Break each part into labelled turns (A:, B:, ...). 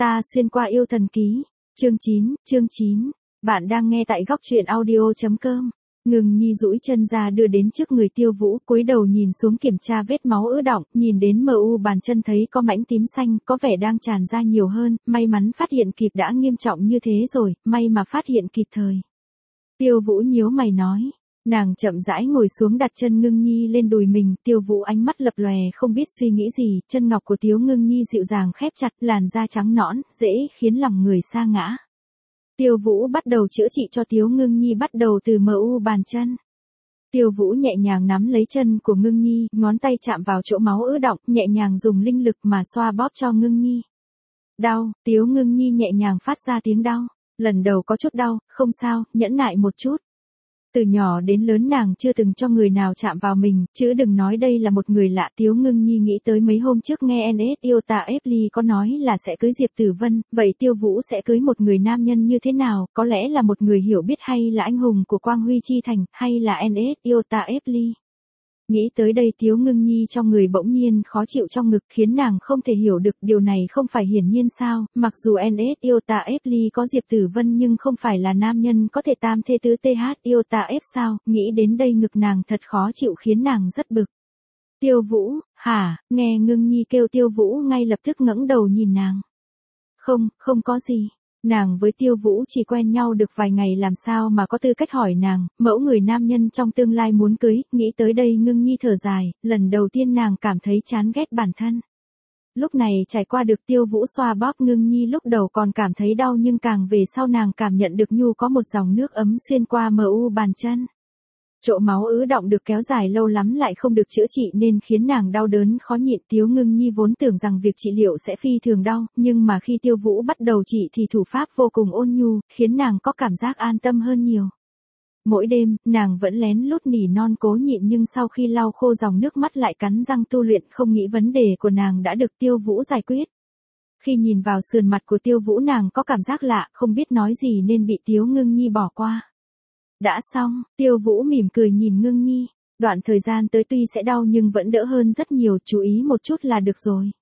A: Ta xuyên qua yêu thần ký. Chương 9. Bạn đang nghe tại góc truyện audio.com. Ngưng Nhi duỗi chân ra đưa đến trước người Tiêu Vũ, cúi đầu nhìn xuống kiểm tra vết máu ứ đọng, nhìn đến MU bàn chân thấy có mảnh tím xanh, có vẻ đang tràn ra nhiều hơn, may mắn phát hiện kịp, đã nghiêm trọng như thế rồi, may mà phát hiện kịp thời. Tiêu Vũ nhíu mày nói. Nàng chậm rãi ngồi xuống đặt chân Ngưng Nhi lên đùi mình, Tiêu Vũ ánh mắt lập lòe không biết suy nghĩ gì, chân ngọc của Tiếu Ngưng Nhi dịu dàng khép chặt, làn da trắng nõn, dễ khiến lòng người sa ngã. Tiêu Vũ bắt đầu chữa trị cho Tiếu Ngưng Nhi, bắt đầu từ MU bàn chân. Tiêu Vũ nhẹ nhàng nắm lấy chân của Ngưng Nhi, ngón tay chạm vào chỗ máu ứ đọng, nhẹ nhàng dùng linh lực mà xoa bóp cho Ngưng Nhi. Đau, Tiếu Ngưng Nhi nhẹ nhàng phát ra tiếng đau. Lần đầu có chút đau, không sao, nhẫn nại một chút. Từ nhỏ đến lớn nàng chưa từng cho người nào chạm vào mình, chứ đừng nói đây là một người lạ. Tiếu Ngưng Nhi nghĩ tới mấy hôm trước nghe NS Iota Fly có nói là sẽ cưới Diệp Tử Vân, vậy Tiêu Vũ sẽ cưới một người nam nhân như thế nào, có lẽ là một người hiểu biết hay là anh hùng của Quang Huy Chi Thành, hay là NS Iota Fly. Nghĩ tới đây Tiếu Ngưng Nhi trong người bỗng nhiên khó chịu trong ngực, khiến nàng không thể hiểu được điều này không phải hiển nhiên sao, mặc dù NS Iota Fly có Diệp Tử Vân nhưng không phải là nam nhân có thể tam thê tứ TH Iota F sao, nghĩ đến đây ngực nàng thật khó chịu khiến nàng rất bực. Tiêu Vũ, hả, nghe Ngưng Nhi kêu Tiêu Vũ ngay lập tức ngẩng đầu nhìn nàng. Không có gì. Nàng với Tiêu Vũ chỉ quen nhau được vài ngày làm sao mà có tư cách hỏi nàng, mẫu người nam nhân trong tương lai muốn cưới, nghĩ tới đây Ngưng Nhi thở dài, lần đầu tiên nàng cảm thấy chán ghét bản thân. Lúc này trải qua được Tiêu Vũ xoa bóp Ngưng Nhi lúc đầu còn cảm thấy đau nhưng càng về sau nàng cảm nhận được nhu có một dòng nước ấm xuyên qua MU bàn chân. Chỗ máu ứ đọng được kéo dài lâu lắm lại không được chữa trị nên khiến nàng đau đớn khó nhịn. Tiếu Ngưng Nhi vốn tưởng rằng việc trị liệu sẽ phi thường đau, nhưng mà khi Tiêu Vũ bắt đầu trị thì thủ pháp vô cùng ôn nhu, khiến nàng có cảm giác an tâm hơn nhiều. Mỗi đêm, nàng vẫn lén lút nỉ non cố nhịn nhưng sau khi lau khô dòng nước mắt lại cắn răng tu luyện, không nghĩ vấn đề của nàng đã được Tiêu Vũ giải quyết. Khi nhìn vào sườn mặt của Tiêu Vũ nàng có cảm giác lạ, không biết nói gì nên bị Tiếu Ngưng Nhi bỏ qua. Đã xong, Tiêu Vũ mỉm cười nhìn Ngưng Nhi, đoạn thời gian tới tuy sẽ đau nhưng vẫn đỡ hơn rất nhiều, chú ý một chút là được rồi.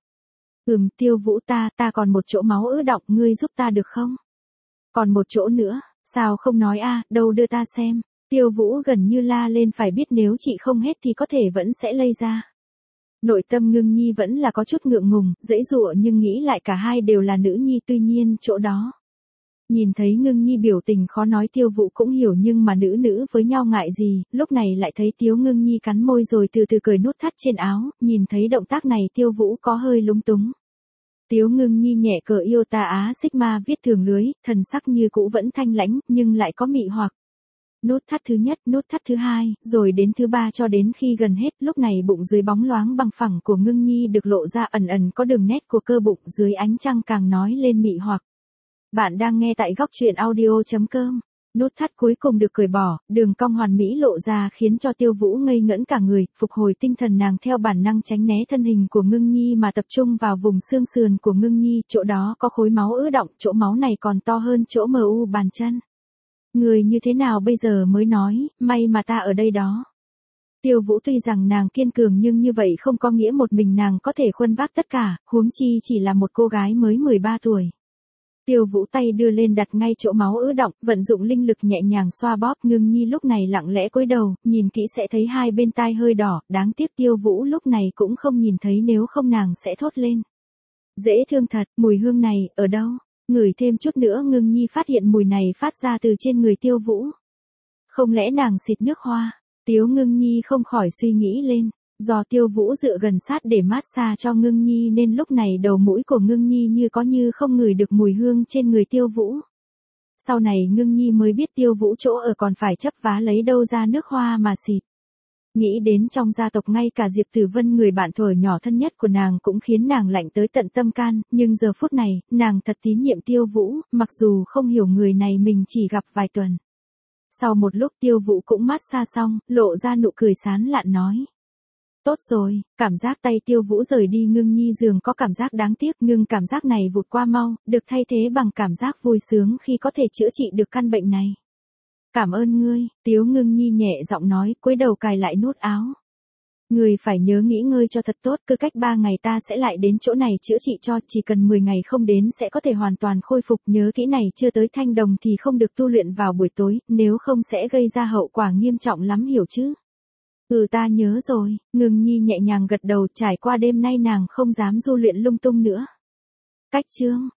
A: Tiêu Vũ ta còn một chỗ máu ứ đọng, ngươi giúp ta được không? Còn một chỗ nữa, sao không nói đâu đưa ta xem. Tiêu Vũ gần như la lên, phải biết nếu chị không hết thì có thể vẫn sẽ lây ra. Nội tâm Ngưng Nhi vẫn là có chút ngượng ngùng, dễ dụa nhưng nghĩ lại cả hai đều là nữ nhi, tuy nhiên chỗ đó. Nhìn thấy Ngưng Nhi biểu tình khó nói Tiêu Vũ cũng hiểu nhưng mà nữ với nhau ngại gì, lúc này lại thấy Tiếu Ngưng Nhi cắn môi rồi từ từ cởi nút thắt trên áo, nhìn thấy động tác này Tiêu Vũ có hơi lúng túng. Tiếu Ngưng Nhi nhẹ cờ Iota Á Sigma viết thường lưới, thần sắc như cũ vẫn thanh lãnh, nhưng lại có mị hoặc. Nút thắt thứ nhất, nút thắt thứ hai, rồi đến thứ ba cho đến khi gần hết, lúc này bụng dưới bóng loáng bằng phẳng của Ngưng Nhi được lộ ra, ẩn ẩn có đường nét của cơ bụng dưới ánh trăng càng nói lên mị hoặc. Bạn đang nghe tại góc truyện audio.com. Nút thắt cuối cùng được cởi bỏ, đường cong hoàn mỹ lộ ra khiến cho Tiêu Vũ ngây ngẩn cả người, phục hồi tinh thần nàng theo bản năng tránh né thân hình của Ngưng Nhi mà tập trung vào vùng xương sườn của Ngưng Nhi, chỗ đó có khối máu ứ đọng, chỗ máu này còn to hơn chỗ MU bàn chân. Người như thế nào bây giờ mới nói, may mà ta ở đây đó. Tiêu Vũ tuy rằng nàng kiên cường nhưng như vậy không có nghĩa một mình nàng có thể khuân vác tất cả, huống chi chỉ là một cô gái mới 13 tuổi. Tiêu Vũ tay đưa lên đặt ngay chỗ máu ứ đọng, vận dụng linh lực nhẹ nhàng xoa bóp. Ngưng Nhi lúc này lặng lẽ cúi đầu, nhìn kỹ sẽ thấy hai bên tai hơi đỏ, đáng tiếc Tiêu Vũ lúc này cũng không nhìn thấy, nếu không nàng sẽ thốt lên. Dễ thương thật, mùi hương này, ở đâu? Ngửi thêm chút nữa. Ngưng Nhi phát hiện mùi này phát ra từ trên người Tiêu Vũ. Không lẽ nàng xịt nước hoa? Tiếu Ngưng Nhi không khỏi suy nghĩ lên. Do Tiêu Vũ dựa gần sát để mát xa cho Ngưng Nhi nên lúc này đầu mũi của Ngưng Nhi như có như không ngửi được mùi hương trên người Tiêu Vũ. Sau này Ngưng Nhi mới biết Tiêu Vũ chỗ ở còn phải chấp vá lấy đâu ra nước hoa mà xịt. Nghĩ đến trong gia tộc ngay cả Diệp Tử Vân, người bạn thuở nhỏ thân nhất của nàng, cũng khiến nàng lạnh tới tận tâm can, nhưng giờ phút này, nàng thật tín nhiệm Tiêu Vũ, mặc dù không hiểu người này mình chỉ gặp vài tuần. Sau một lúc Tiêu Vũ cũng mát xa xong, lộ ra nụ cười sán lạn nói. Tốt rồi, cảm giác tay Tiêu Vũ rời đi Ngưng Nhi giường có cảm giác đáng tiếc, nhưng cảm giác này vụt qua mau, được thay thế bằng cảm giác vui sướng khi có thể chữa trị được căn bệnh này. Cảm ơn ngươi, Tiếu Ngưng Nhi nhẹ giọng nói, cúi đầu cài lại nút áo. Người phải nhớ nghỉ ngơi cho thật tốt, cứ cách 3 ngày ta sẽ lại đến chỗ này chữa trị cho, chỉ cần 10 ngày không đến sẽ có thể hoàn toàn khôi phục, nhớ kỹ này, chưa tới thanh đồng thì không được tu luyện vào buổi tối, nếu không sẽ gây ra hậu quả nghiêm trọng lắm hiểu chứ. Ừ ta nhớ rồi, Ngưng Nhi nhẹ nhàng gật đầu, trải qua đêm nay nàng không dám du luyện lung tung nữa. Cách chương